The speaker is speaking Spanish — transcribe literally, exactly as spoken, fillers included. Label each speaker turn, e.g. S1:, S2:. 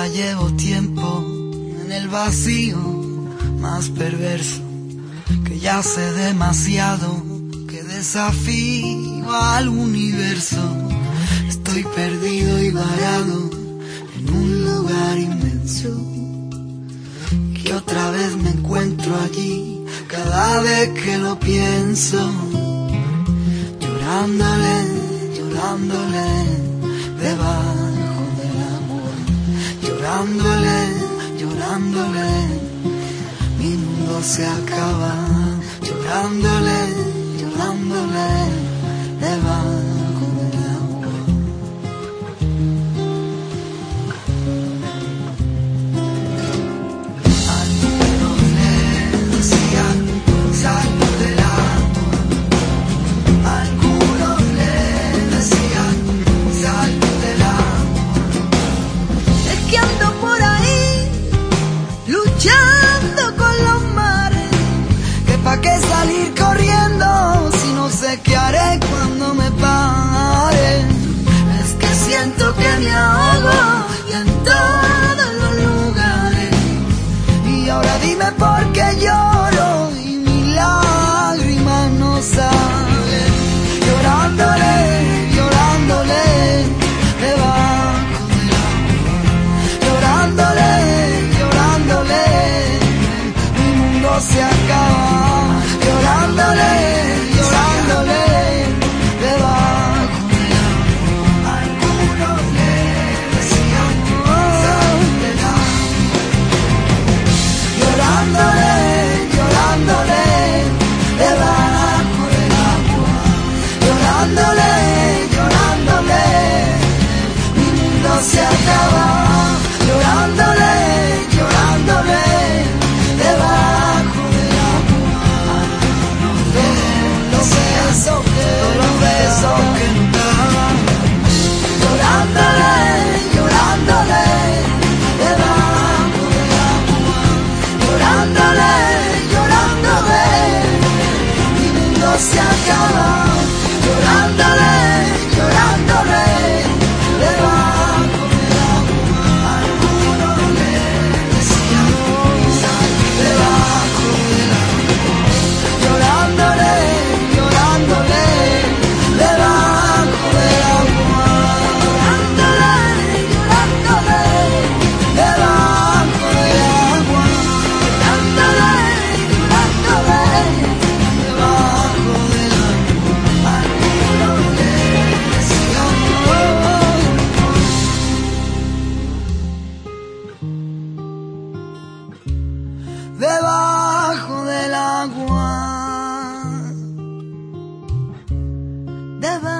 S1: Ya llevo tiempo en el vacío más perverso, que ya sé demasiado, que desafío al universo. Estoy perdido y varado en un lugar inmenso, que otra vez me encuentro allí cada vez que lo pienso. Llorándole, llorándole debajo del amor, llorándole, llorándole, mi mundo se acaba, llorándole, llorándole debajo del amor. Algunos le decían sal del amor, algunos le decían sal del amor.
S2: Es que ando por ahí luchando con los mares,
S1: Que pa' qué salir corriendo si no sé qué haré cuando me pare.
S2: es que siento que me ahogo y en todos los lugares.
S1: Y ahora dime por qué lloro y mis lágrimas no salen. Llorándole, llorándole debajo del amor, llorándole, llorándole, mi mundo se acaba. Llorándole, llorándole debajo del amor. Algunos le decían sal del amor, llorándole, llorándole debajo del agua, llorándole, llorándole, mi mundo se acaba, llorándole, llorándole debajo del agua. Los besos que, los besos que no daban, llorándole, llorándole debajo del agua, llorándole, llorándole, mi mundo se acaba, llorándole, llorándole debajo del agua. Algunos le decían sal debajo del agua, llorándole, llorándole debajo del agua, llorándole, llorándole debajo del agua, llorándole, llorándole debajo del agua. Algunos le decían debajo del agua, debajo